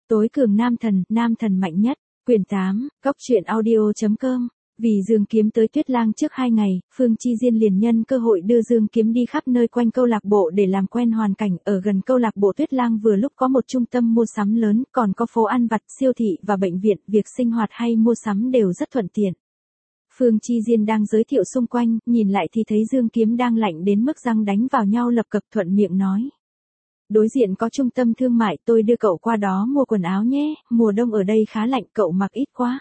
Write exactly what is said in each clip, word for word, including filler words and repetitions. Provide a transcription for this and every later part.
Tối cường nam thần, nam thần mạnh nhất. Quyển tám, góc truyện audio chấm com. Vì Dương Kiếm tới Tuyết Lang trước hai ngày, Phương Chi Diên liền nhân cơ hội đưa Dương Kiếm đi khắp nơi quanh câu lạc bộ để làm quen hoàn cảnh. Ở gần câu lạc bộ Tuyết Lang vừa lúc có một trung tâm mua sắm lớn, còn có phố ăn vặt, siêu thị và bệnh viện, việc sinh hoạt hay mua sắm đều rất thuận tiện. Phương Chi Diên đang giới thiệu xung quanh, nhìn lại thì thấy Dương Kiếm đang lạnh đến mức răng đánh vào nhau lập cập, thuận miệng nói. Đối diện có trung tâm thương mại, tôi đưa cậu qua đó mua quần áo nhé, mùa đông ở đây khá lạnh, cậu mặc ít quá.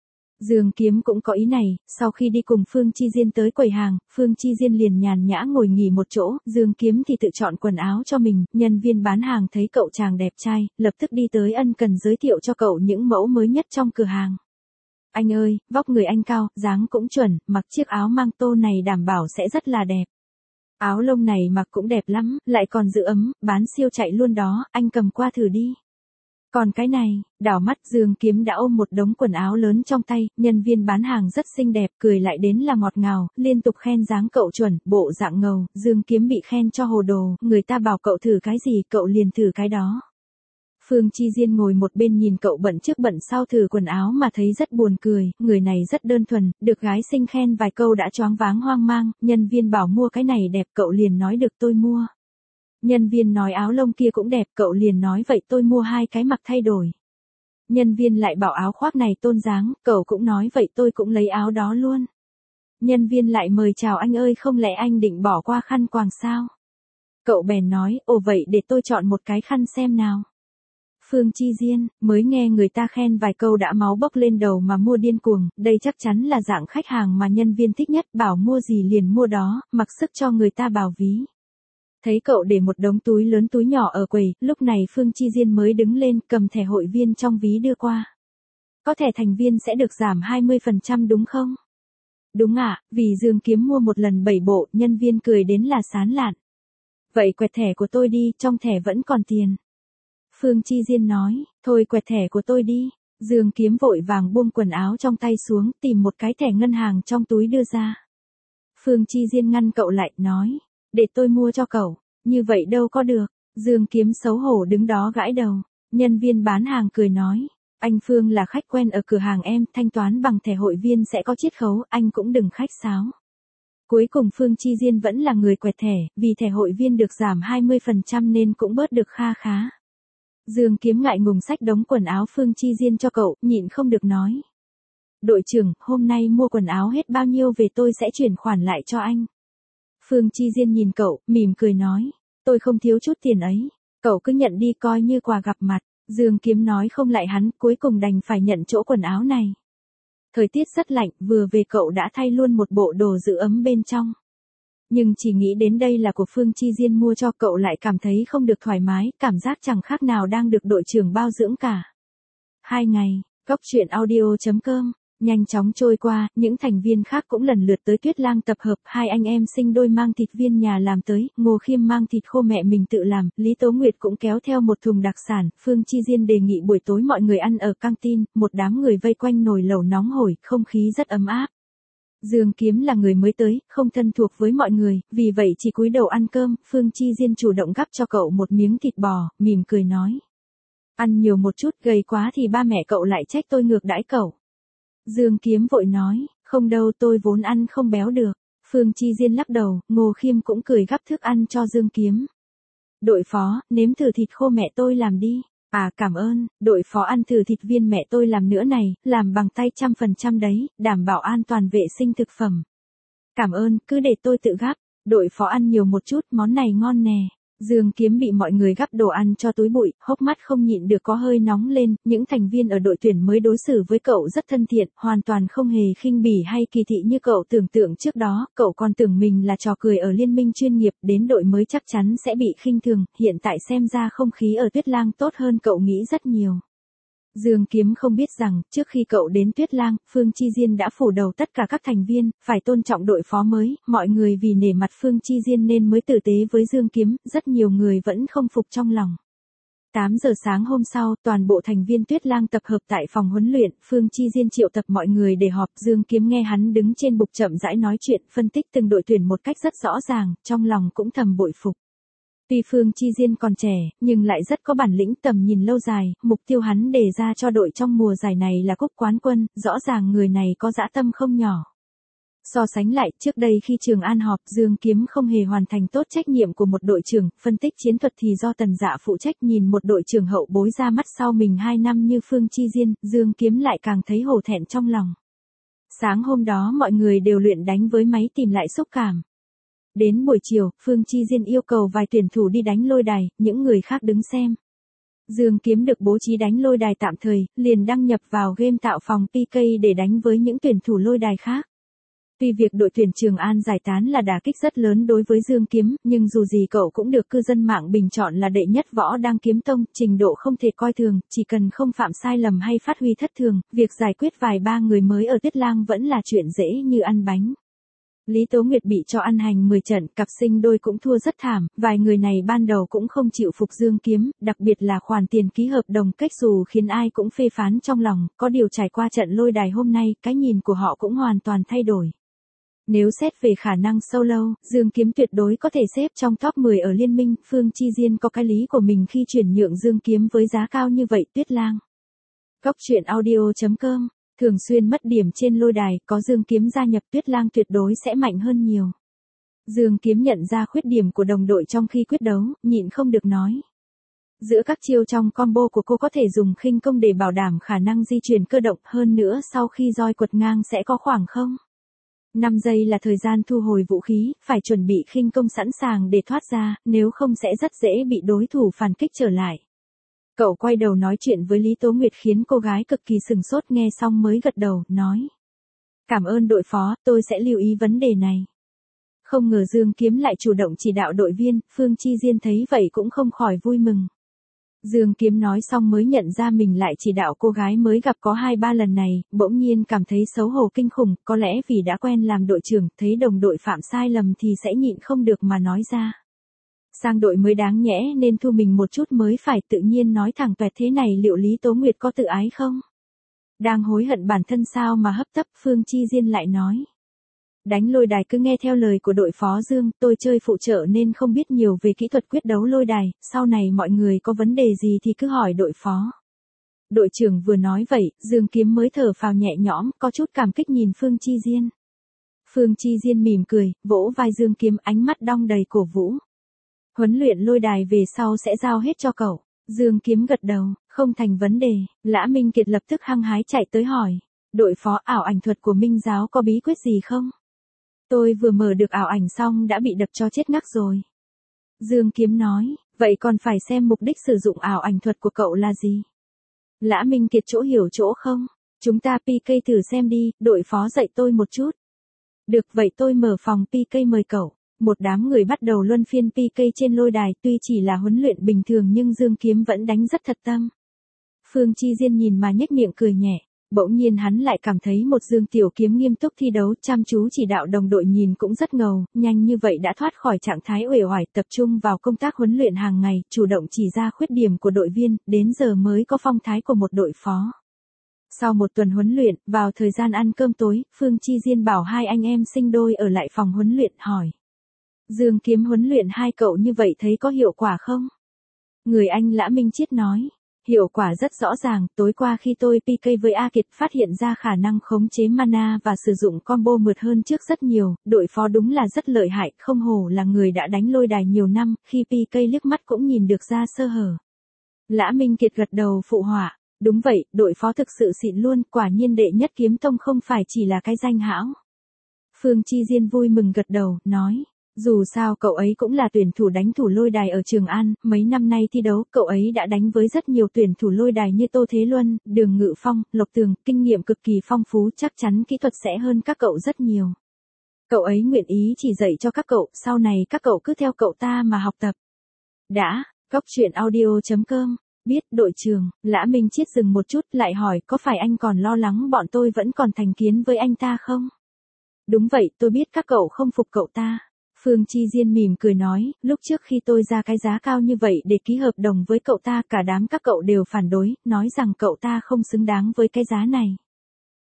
Dương Kiếm cũng có ý này, sau khi đi cùng Phương Chi Diên tới quầy hàng, Phương Chi Diên liền nhàn nhã ngồi nghỉ một chỗ, Dương Kiếm thì tự chọn quần áo cho mình, nhân viên bán hàng thấy cậu chàng đẹp trai, lập tức đi tới ân cần giới thiệu cho cậu những mẫu mới nhất trong cửa hàng. Anh ơi, vóc người anh cao, dáng cũng chuẩn, mặc chiếc áo mang tô này đảm bảo sẽ rất là đẹp. Áo lông này mặc cũng đẹp lắm, lại còn giữ ấm, bán siêu chạy luôn đó, anh cầm qua thử đi. Còn cái này, đảo mắt Dương Kiếm đã ôm một đống quần áo lớn trong tay, nhân viên bán hàng rất xinh đẹp, cười lại đến là ngọt ngào, liên tục khen dáng cậu chuẩn, bộ dạng ngầu, Dương Kiếm bị khen cho hồ đồ, người ta bảo cậu thử cái gì, cậu liền thử cái đó. Phương Chi Diên ngồi một bên nhìn cậu bận trước bận sau thử quần áo mà thấy rất buồn cười, người này rất đơn thuần, được gái xinh khen vài câu đã choáng váng hoang mang, nhân viên bảo mua cái này đẹp, cậu liền nói được tôi mua. Nhân viên nói áo lông kia cũng đẹp, cậu liền nói vậy tôi mua hai cái mặc thay đổi. Nhân viên lại bảo áo khoác này tôn dáng, cậu cũng nói vậy tôi cũng lấy áo đó luôn. Nhân viên lại mời chào anh ơi, không lẽ anh định bỏ qua khăn quàng sao? Cậu bèn nói, ồ vậy để tôi chọn một cái khăn xem nào. Phương Chi Diên, mới nghe người ta khen vài câu đã máu bốc lên đầu mà mua điên cuồng, đây chắc chắn là dạng khách hàng mà nhân viên thích nhất, bảo mua gì liền mua đó, mặc sức cho người ta bảo ví. Thấy cậu để một đống túi lớn túi nhỏ ở quầy, lúc này Phương Chi Diên mới đứng lên cầm thẻ hội viên trong ví đưa qua. Có thẻ thành viên sẽ được giảm hai mươi phần trăm đúng không? Đúng ạ, à, vì Dương Kiếm mua một lần bảy bộ, nhân viên cười đến là sán lạn. Vậy quẹt thẻ của tôi đi, trong thẻ vẫn còn tiền. Phương Chi Diên nói, thôi quẹt thẻ của tôi đi. Dương Kiếm vội vàng buông quần áo trong tay xuống, tìm một cái thẻ ngân hàng trong túi đưa ra. Phương Chi Diên ngăn cậu lại, nói, để tôi mua cho cậu, như vậy đâu có được. Dương Kiếm xấu hổ đứng đó gãi đầu. Nhân viên bán hàng cười nói, anh Phương là khách quen ở cửa hàng em, thanh toán bằng thẻ hội viên sẽ có chiết khấu, anh cũng đừng khách sáo. Cuối cùng Phương Chi Diên vẫn là người quẹt thẻ, vì thẻ hội viên được giảm hai mươi phần trăm nên cũng bớt được kha khá. Dương Kiếm ngại ngùng xách đống quần áo Phương Chi Diên cho cậu, nhịn không được nói. Đội trưởng, hôm nay mua quần áo hết bao nhiêu về tôi sẽ chuyển khoản lại cho anh. Phương Chi Diên nhìn cậu, mỉm cười nói, tôi không thiếu chút tiền ấy, cậu cứ nhận đi coi như quà gặp mặt. Dương Kiếm nói không lại hắn, cuối cùng đành phải nhận chỗ quần áo này. Thời tiết rất lạnh, vừa về cậu đã thay luôn một bộ đồ giữ ấm bên trong. Nhưng chỉ nghĩ đến đây là của Phương Chi Diên mua cho cậu lại cảm thấy không được thoải mái, cảm giác chẳng khác nào đang được đội trưởng bao dưỡng cả. Hai ngày, góc truyện audio chấm com. Nhanh chóng trôi qua, những thành viên khác cũng lần lượt tới Tuyết Lang tập hợp, hai anh em sinh đôi mang thịt viên nhà làm tới, Ngô Khiêm mang thịt khô mẹ mình tự làm, Lý Tố Nguyệt cũng kéo theo một thùng đặc sản, Phương Chi Diên đề nghị buổi tối mọi người ăn ở căng tin, một đám người vây quanh nồi lẩu nóng hổi, không khí rất ấm áp. Dương Kiếm là người mới tới, không thân thuộc với mọi người, vì vậy chỉ cúi đầu ăn cơm, Phương Chi Diên chủ động gắp cho cậu một miếng thịt bò, mỉm cười nói. Ăn nhiều một chút, gầy quá thì ba mẹ cậu lại trách tôi ngược đãi cậu. Dương Kiếm vội nói, không đâu, tôi vốn ăn không béo được. Phương Chi Diên lắc đầu, Ngô Khiêm cũng cười gắp thức ăn cho Dương Kiếm. Đội phó, nếm thử thịt khô mẹ tôi làm đi. À cảm ơn, đội phó ăn thử thịt viên mẹ tôi làm nữa này, làm bằng tay trăm phần trăm đấy, đảm bảo an toàn vệ sinh thực phẩm. Cảm ơn, cứ để tôi tự gắp. Đội phó ăn nhiều một chút, món này ngon nè. Dương Kiếm bị mọi người gắp đồ ăn cho túi bụi, hốc mắt không nhịn được có hơi nóng lên, những thành viên ở đội tuyển mới đối xử với cậu rất thân thiện, hoàn toàn không hề khinh bỉ hay kỳ thị như cậu tưởng tượng trước đó, cậu còn tưởng mình là trò cười ở liên minh chuyên nghiệp, đến đội mới chắc chắn sẽ bị khinh thường, hiện tại xem ra không khí ở Tuyết Lang tốt hơn cậu nghĩ rất nhiều. Dương Kiếm không biết rằng, trước khi cậu đến Tuyết Lang, Phương Chi Diên đã phủ đầu tất cả các thành viên, phải tôn trọng đội phó mới, mọi người vì nể mặt Phương Chi Diên nên mới tử tế với Dương Kiếm, rất nhiều người vẫn không phục trong lòng. tám giờ sáng hôm sau, toàn bộ thành viên Tuyết Lang tập hợp tại phòng huấn luyện, Phương Chi Diên triệu tập mọi người để họp, Dương Kiếm nghe hắn đứng trên bục chậm rãi nói chuyện, phân tích từng đội tuyển một cách rất rõ ràng, trong lòng cũng thầm bội phục. Tuy Phương Chi Diên còn trẻ, nhưng lại rất có bản lĩnh, tầm nhìn lâu dài, mục tiêu hắn đề ra cho đội trong mùa giải này là cúp quán quân, rõ ràng người này có dã tâm không nhỏ. So sánh lại, trước đây khi Trường An họp, Dương Kiếm không hề hoàn thành tốt trách nhiệm của một đội trưởng, phân tích chiến thuật thì do Tần Dạ phụ trách. Nhìn một đội trưởng hậu bối ra mắt sau mình hai năm như Phương Chi Diên, Dương Kiếm lại càng thấy hổ thẹn trong lòng. Sáng hôm đó mọi người đều luyện đánh với máy tìm lại xúc cảm. Đến buổi chiều, Phương Chi Diên yêu cầu vài tuyển thủ đi đánh lôi đài, những người khác đứng xem. Dương Kiếm được bố trí đánh lôi đài tạm thời, liền đăng nhập vào game tạo phòng pê ca để đánh với những tuyển thủ lôi đài khác. Tuy việc đội tuyển Trường An giải tán là đả kích rất lớn đối với Dương Kiếm, nhưng dù gì cậu cũng được cư dân mạng bình chọn là đệ nhất võ đang kiếm tông, trình độ không thể coi thường, chỉ cần không phạm sai lầm hay phát huy thất thường, việc giải quyết vài ba người mới ở Tuyết Lang vẫn là chuyện dễ như ăn bánh. Lý Tố Nguyệt bị cho ăn hành mười trận, cặp sinh đôi cũng thua rất thảm, vài người này ban đầu cũng không chịu phục Dương Kiếm, đặc biệt là khoản tiền ký hợp đồng cách dù khiến ai cũng phê phán trong lòng, có điều trải qua trận lôi đài hôm nay, cái nhìn của họ cũng hoàn toàn thay đổi. Nếu xét về khả năng solo, Dương Kiếm tuyệt đối có thể xếp trong top mười ở liên minh, Phương Chi Diên có cái lý của mình khi chuyển nhượng Dương Kiếm với giá cao như vậy. Tuyết Lang. Cóc truyện audio chấm com. Thường xuyên mất điểm trên lôi đài, có Dương Kiếm gia nhập Tuyết Lang tuyệt đối sẽ mạnh hơn nhiều. Dương Kiếm nhận ra khuyết điểm của đồng đội trong khi quyết đấu, nhịn không được nói. Giữa các chiêu trong combo của cô có thể dùng khinh công để bảo đảm khả năng di chuyển cơ động, hơn nữa sau khi roi quật ngang sẽ có khoảng không. năm giây là thời gian thu hồi vũ khí, phải chuẩn bị khinh công sẵn sàng để thoát ra, nếu không sẽ rất dễ bị đối thủ phản kích trở lại. Cậu quay đầu nói chuyện với Lý Tố Nguyệt khiến cô gái cực kỳ sừng sốt, nghe xong mới gật đầu, nói. Cảm ơn đội phó, tôi sẽ lưu ý vấn đề này. Không ngờ Dương Kiếm lại chủ động chỉ đạo đội viên, Phương Chi Diên thấy vậy cũng không khỏi vui mừng. Dương Kiếm nói xong mới nhận ra mình lại chỉ đạo cô gái mới gặp có hai ba lần này, bỗng nhiên cảm thấy xấu hổ kinh khủng, có lẽ vì đã quen làm đội trưởng, thấy đồng đội phạm sai lầm thì sẽ nhịn không được mà nói ra. Sang đội mới đáng nhẽ nên thu mình một chút mới phải, tự nhiên nói thẳng toẹt thế này liệu Lý Tố Nguyệt có tự ái không? Đang hối hận bản thân sao mà hấp tấp, Phương Chi Diên lại nói. Đánh lôi đài cứ nghe theo lời của đội phó Dương, tôi chơi phụ trợ nên không biết nhiều về kỹ thuật quyết đấu lôi đài, sau này mọi người có vấn đề gì thì cứ hỏi đội phó. Đội trưởng vừa nói vậy, Dương Kiếm mới thở phào nhẹ nhõm, có chút cảm kích nhìn Phương Chi Diên. Phương Chi Diên mỉm cười, vỗ vai Dương Kiếm, ánh mắt đong đầy cổ vũ. Huấn luyện lôi đài về sau sẽ giao hết cho cậu. Dương Kiếm gật đầu, không thành vấn đề. Lã Minh Kiệt lập tức hăng hái chạy tới hỏi. Đội phó, ảo ảnh thuật của Minh giáo có bí quyết gì không? Tôi vừa mở được ảo ảnh xong đã bị đập cho chết ngắc rồi. Dương Kiếm nói, vậy còn phải xem mục đích sử dụng ảo ảnh thuật của cậu là gì? Lã Minh Kiệt chỗ hiểu chỗ không? Chúng ta pê ca thử xem đi, đội phó dạy tôi một chút. Được vậy tôi mở phòng pê ca mời cậu. Một đám người bắt đầu luân phiên pê ca trên lôi đài, tuy chỉ là huấn luyện bình thường nhưng Dương Kiếm vẫn đánh rất thật tâm. Phương Chi Diên nhìn mà nhếch miệng cười nhẹ, bỗng nhiên hắn lại cảm thấy một Dương Tiểu Kiếm nghiêm túc thi đấu, chăm chú chỉ đạo đồng đội, nhìn cũng rất ngầu, nhanh như vậy đã thoát khỏi trạng thái uể oải, tập trung vào công tác huấn luyện hàng ngày, chủ động chỉ ra khuyết điểm của đội viên, đến giờ mới có phong thái của một đội phó. Sau một tuần huấn luyện, vào thời gian ăn cơm tối, Phương Chi Diên bảo hai anh em sinh đôi ở lại phòng huấn luyện, hỏi. Dương Kiếm huấn luyện hai cậu như vậy thấy có hiệu quả không? Người anh Lã Minh Chiết nói, hiệu quả rất rõ ràng, tối qua khi tôi pê ca với A Kiệt phát hiện ra khả năng khống chế mana và sử dụng combo mượt hơn trước rất nhiều, đội phó đúng là rất lợi hại, không hổ là người đã đánh lôi đài nhiều năm, khi pê ca liếc mắt cũng nhìn được ra sơ hở. Lã Minh Kiệt gật đầu phụ họa, đúng vậy, đội phó thực sự xịn luôn, quả nhiên đệ nhất kiếm tông không phải chỉ là cái danh hão. Phương Chi Diên vui mừng gật đầu, nói. Dù sao cậu ấy cũng là tuyển thủ đánh thủ lôi đài ở Trường An, mấy năm nay thi đấu, cậu ấy đã đánh với rất nhiều tuyển thủ lôi đài như Tô Thế Luân, Đường Ngự Phong, Lộc Tường, kinh nghiệm cực kỳ phong phú, chắc chắn kỹ thuật sẽ hơn các cậu rất nhiều. Cậu ấy nguyện ý chỉ dạy cho các cậu, sau này các cậu cứ theo cậu ta mà học tập. Đã, cóc truyện audio chấm com, biết, đội trưởng. Lã Minh Chiết dừng một chút lại hỏi, có phải anh còn lo lắng bọn tôi vẫn còn thành kiến với anh ta không? Đúng vậy, tôi biết các cậu không phục cậu ta. Phương Chi Diên mỉm cười nói, lúc trước khi tôi ra cái giá cao như vậy để ký hợp đồng với cậu ta, cả đám các cậu đều phản đối, nói rằng cậu ta không xứng đáng với cái giá này.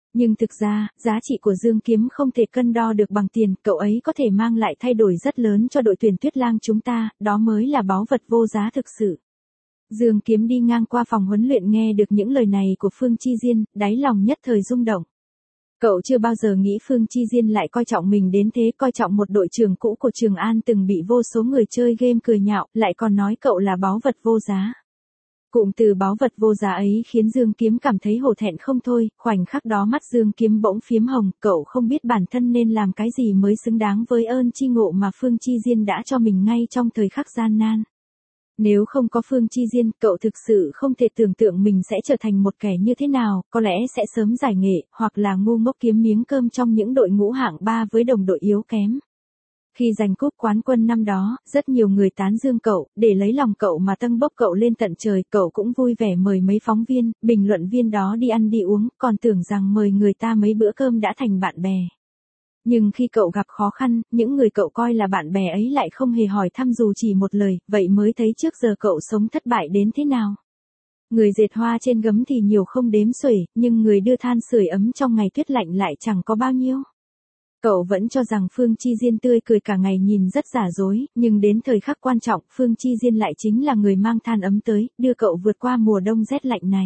Nhưng thực ra, giá trị của Dương Kiếm không thể cân đo được bằng tiền, cậu ấy có thể mang lại thay đổi rất lớn cho đội tuyển Tuyết Lang chúng ta, đó mới là báu vật vô giá thực sự. Dương Kiếm đi ngang qua phòng huấn luyện nghe được những lời này của Phương Chi Diên, đáy lòng nhất thời rung động. Cậu chưa bao giờ nghĩ Phương Chi Diên lại coi trọng mình đến thế, coi trọng một đội trưởng cũ của Trường An từng bị vô số người chơi game cười nhạo, lại còn nói cậu là báu vật vô giá. Cụm từ báu vật vô giá ấy khiến Dương Kiếm cảm thấy hổ thẹn không thôi, khoảnh khắc đó mắt Dương Kiếm bỗng phiếm hồng, cậu không biết bản thân nên làm cái gì mới xứng đáng với ơn chi ngộ mà Phương Chi Diên đã cho mình ngay trong thời khắc gian nan. Nếu không có Phương Chi Diên, cậu thực sự không thể tưởng tượng mình sẽ trở thành một kẻ như thế nào, có lẽ sẽ sớm giải nghệ, hoặc là ngu ngốc kiếm miếng cơm trong những đội ngũ hạng ba với đồng đội yếu kém. Khi giành cúp quán quân năm đó, rất nhiều người tán dương cậu, để lấy lòng cậu mà tâng bốc cậu lên tận trời, cậu cũng vui vẻ mời mấy phóng viên, bình luận viên đó đi ăn đi uống, còn tưởng rằng mời người ta mấy bữa cơm đã thành bạn bè. Nhưng khi cậu gặp khó khăn, những người cậu coi là bạn bè ấy lại không hề hỏi thăm dù chỉ một lời, vậy mới thấy trước giờ cậu sống thất bại đến thế nào. Người dệt hoa trên gấm thì nhiều không đếm xuể, nhưng người đưa than sưởi ấm trong ngày tuyết lạnh lại chẳng có bao nhiêu. Cậu vẫn cho rằng Phương Chi Diên tươi cười cả ngày nhìn rất giả dối, nhưng đến thời khắc quan trọng, Phương Chi Diên lại chính là người mang than ấm tới, đưa cậu vượt qua mùa đông rét lạnh này.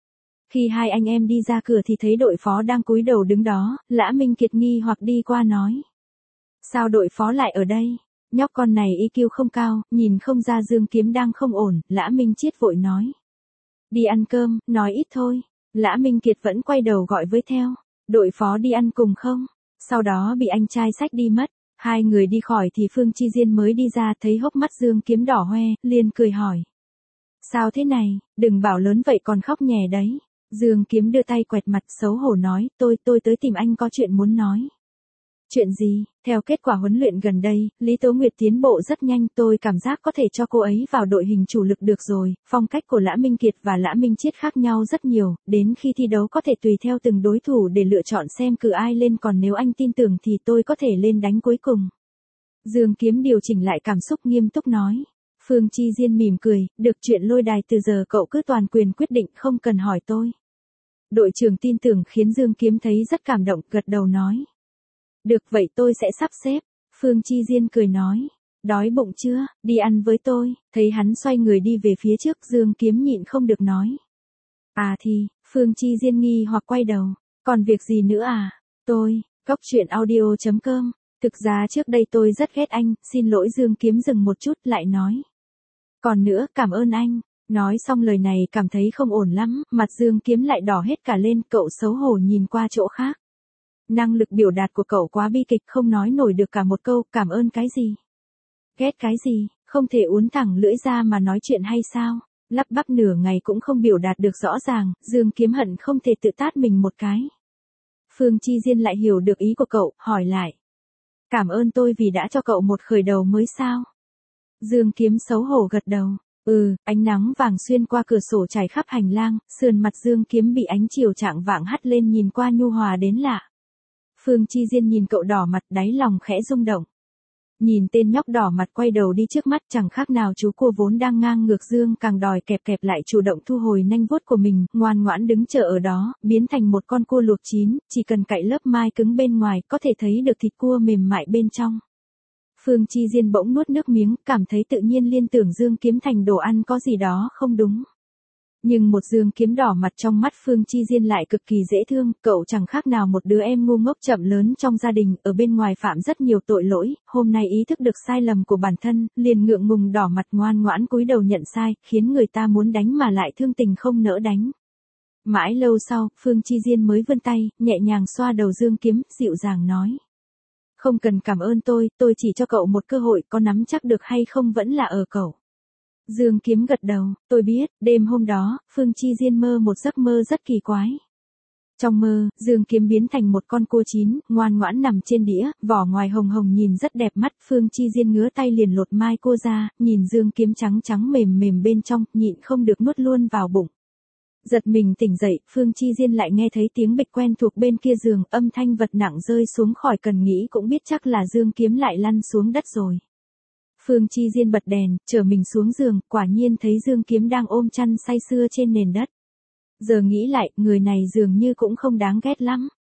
Khi hai anh em đi ra cửa thì thấy đội phó đang cúi đầu đứng đó, Lã Minh Kiệt nghi hoặc đi qua nói. Sao đội phó lại ở đây? Nhóc con này i kiu không cao, nhìn không ra Dương Kiếm đang không ổn, Lã Minh Chiết vội nói. Đi ăn cơm, nói ít thôi. Lã Minh Kiệt vẫn quay đầu gọi với theo. Đội phó đi ăn cùng không? Sau đó bị anh trai xách đi mất. Hai người đi khỏi thì Phương Chi Diên mới đi ra thấy hốc mắt Dương Kiếm đỏ hoe, liền cười hỏi. Sao thế này, đừng bảo lớn vậy còn khóc nhè đấy. Dương Kiếm đưa tay quẹt mặt xấu hổ nói, tôi tôi tới tìm anh có chuyện muốn nói. Chuyện gì? Theo kết quả huấn luyện gần đây, Lý Tố Nguyệt tiến bộ rất nhanh, tôi cảm giác có thể cho cô ấy vào đội hình chủ lực được rồi, phong cách của Lã Minh Kiệt và Lã Minh Chiết khác nhau rất nhiều, đến khi thi đấu có thể tùy theo từng đối thủ để lựa chọn xem cử ai lên, còn nếu anh tin tưởng thì tôi có thể lên đánh cuối cùng. Dương Kiếm điều chỉnh lại cảm xúc nghiêm túc nói. Phương Chi Diên mỉm cười, được chuyện lôi đài từ giờ cậu cứ toàn quyền quyết định không cần hỏi tôi. Đội trưởng tin tưởng khiến Dương Kiếm thấy rất cảm động, gật đầu nói. Được vậy tôi sẽ sắp xếp. Phương Chi Diên cười nói. Đói bụng chưa, đi ăn với tôi. Thấy hắn xoay người đi về phía trước, Dương Kiếm nhịn không được nói. À thì, Phương Chi Diên nghi hoặc quay đầu. Còn việc gì nữa à? Tôi, Cóc Truyện Audio chấm com. Thực ra trước đây tôi rất ghét anh, xin lỗi. Dương Kiếm dừng một chút lại nói. Còn nữa, cảm ơn anh. Nói xong lời này cảm thấy không ổn lắm, mặt Dương Kiếm lại đỏ hết cả lên, cậu xấu hổ nhìn qua chỗ khác. Năng lực biểu đạt của cậu quá bi kịch, không nói nổi được cả một câu, cảm ơn cái gì? Ghét cái gì, không thể uốn thẳng lưỡi ra mà nói chuyện hay sao? Lắp bắp nửa ngày cũng không biểu đạt được rõ ràng, Dương Kiếm hận không thể tự tát mình một cái. Phương Chi Diên lại hiểu được ý của cậu, hỏi lại. Cảm ơn tôi vì đã cho cậu một khởi đầu mới sao? Dương Kiếm xấu hổ gật đầu. Ừ, ánh nắng vàng xuyên qua cửa sổ trải khắp hành lang, sườn mặt Dương Kiếm bị ánh chiều chạng vạng hắt lên nhìn qua nhu hòa đến lạ. Phương Chi Diên nhìn cậu đỏ mặt, đáy lòng khẽ rung động. Nhìn tên nhóc đỏ mặt quay đầu đi trước mắt, chẳng khác nào chú cua vốn đang ngang ngược Dương càng đòi kẹp kẹp lại chủ động thu hồi nanh vuốt của mình, ngoan ngoãn đứng chờ ở đó, biến thành một con cua luộc chín, chỉ cần cạy lớp mai cứng bên ngoài, có thể thấy được thịt cua mềm mại bên trong. Phương Chi Diên bỗng nuốt nước miếng, cảm thấy tự nhiên liên tưởng Dương Kiếm thành đồ ăn có gì đó không đúng. Nhưng một Dương Kiếm đỏ mặt trong mắt Phương Chi Diên lại cực kỳ dễ thương, cậu chẳng khác nào một đứa em ngu ngốc chậm lớn trong gia đình, ở bên ngoài phạm rất nhiều tội lỗi, hôm nay ý thức được sai lầm của bản thân, liền ngượng ngùng đỏ mặt ngoan ngoãn cúi đầu nhận sai, khiến người ta muốn đánh mà lại thương tình không nỡ đánh. Mãi lâu sau, Phương Chi Diên mới vươn tay, nhẹ nhàng xoa đầu Dương Kiếm, dịu dàng nói. Không cần cảm ơn tôi, tôi chỉ cho cậu một cơ hội, có nắm chắc được hay không vẫn là ở cậu. Dương Kiếm gật đầu, tôi biết, đêm hôm đó, Phương Chi Diên mơ một giấc mơ rất kỳ quái. Trong mơ, Dương Kiếm biến thành một con cua chín, ngoan ngoãn nằm trên đĩa, vỏ ngoài hồng hồng nhìn rất đẹp mắt, Phương Chi Diên ngứa tay liền lột mai cua ra, nhìn Dương Kiếm trắng trắng mềm mềm bên trong, nhịn không được nuốt luôn vào bụng. Giật mình tỉnh dậy, Phương Chi Diên lại nghe thấy tiếng bịch quen thuộc bên kia giường, âm thanh vật nặng rơi xuống, khỏi cần nghĩ cũng biết chắc là Dương Kiếm lại lăn xuống đất rồi. Phương Chi Diên bật đèn, chở mình xuống giường, quả nhiên thấy Dương Kiếm đang ôm chăn say sưa trên nền đất. Giờ nghĩ lại, người này dường như cũng không đáng ghét lắm.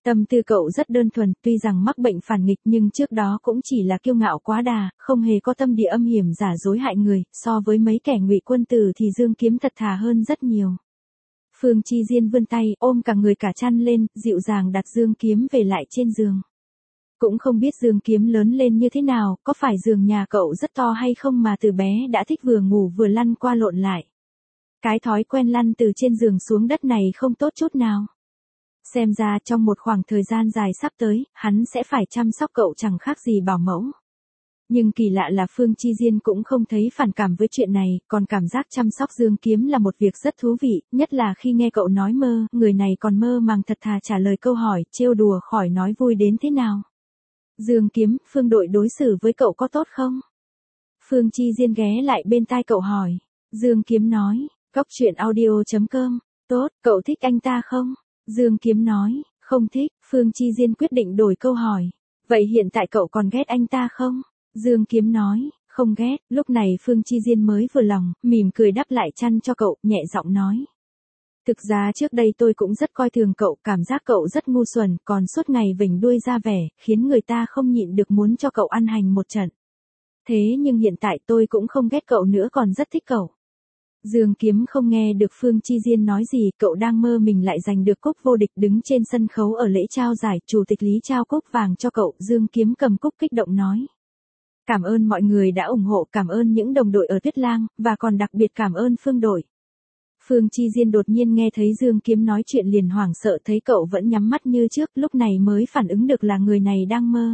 Tâm tư cậu rất đơn thuần, tuy rằng mắc bệnh phản nghịch nhưng trước đó cũng chỉ là kiêu ngạo quá đà, không hề có tâm địa âm hiểm giả dối hại người, so với mấy kẻ ngụy quân tử thì Dương Kiếm thật thà hơn rất nhiều. Phương Chi Diên vươn tay, ôm cả người cả chăn lên, dịu dàng đặt Dương Kiếm về lại trên giường. Cũng không biết Dương Kiếm lớn lên như thế nào, có phải giường nhà cậu rất to hay không mà từ bé đã thích vừa ngủ vừa lăn qua lộn lại. Cái thói quen lăn từ trên giường xuống đất này không tốt chút nào. Xem ra trong một khoảng thời gian dài sắp tới, hắn sẽ phải chăm sóc cậu chẳng khác gì bảo mẫu. Nhưng kỳ lạ là Phương Chi Diên cũng không thấy phản cảm với chuyện này, còn cảm giác chăm sóc Dương Kiếm là một việc rất thú vị, nhất là khi nghe cậu nói mơ, người này còn mơ màng thật thà trả lời câu hỏi, trêu đùa khỏi nói vui đến thế nào. Dương Kiếm, Phương đội đối xử với cậu có tốt không? Phương Chi Diên ghé lại bên tai cậu hỏi. Dương Kiếm nói, cóc truyện audio chấm com, tốt, cậu thích anh ta không? Dương Kiếm nói, không thích. Phương Chi Diên quyết định đổi câu hỏi. Vậy hiện tại cậu còn ghét anh ta không? Dương Kiếm nói, không ghét. Lúc này Phương Chi Diên mới vừa lòng, mỉm cười đắp lại chăn cho cậu, nhẹ giọng nói. Thực ra trước đây tôi cũng rất coi thường cậu, cảm giác cậu rất ngu xuẩn, còn suốt ngày vểnh đuôi ra vẻ, khiến người ta không nhịn được muốn cho cậu ăn hành một trận. Thế nhưng hiện tại tôi cũng không ghét cậu nữa, còn rất thích cậu. Dương Kiếm không nghe được Phương Chi Diên nói gì, cậu đang mơ mình lại giành được cúp vô địch, đứng trên sân khấu ở lễ trao giải, chủ tịch Lý trao cúp vàng cho cậu, Dương Kiếm cầm cúp kích động nói. Cảm ơn mọi người đã ủng hộ, cảm ơn những đồng đội ở Tuyết Lang, và còn đặc biệt cảm ơn Phương đội. Phương Chi Diên đột nhiên nghe thấy Dương Kiếm nói chuyện liền hoảng sợ, thấy cậu vẫn nhắm mắt như trước, lúc này mới phản ứng được là người này đang mơ.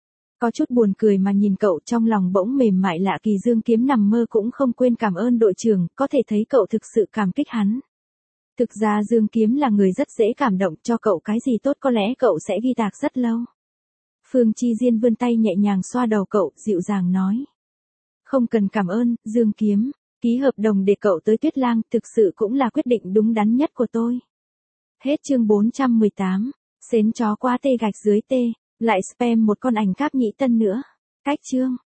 Có chút buồn cười mà nhìn cậu, trong lòng bỗng mềm mại lạ kỳ. Dương Kiếm nằm mơ cũng không quên cảm ơn đội trưởng, có thể thấy cậu thực sự cảm kích hắn. Thực ra Dương Kiếm là người rất dễ cảm động, cho cậu cái gì tốt có lẽ cậu sẽ ghi tạc rất lâu. Phương Chi Diên vươn tay nhẹ nhàng xoa đầu cậu, dịu dàng nói. Không cần cảm ơn, Dương Kiếm. Ký hợp đồng để cậu tới Tuyết Lang, thực sự cũng là quyết định đúng đắn nhất của tôi. Hết chương bốn trăm mười tám. Xến chó qua tê gạch dưới tê. Lại spam một con ảnh cáp nhĩ tân nữa. Cách chương.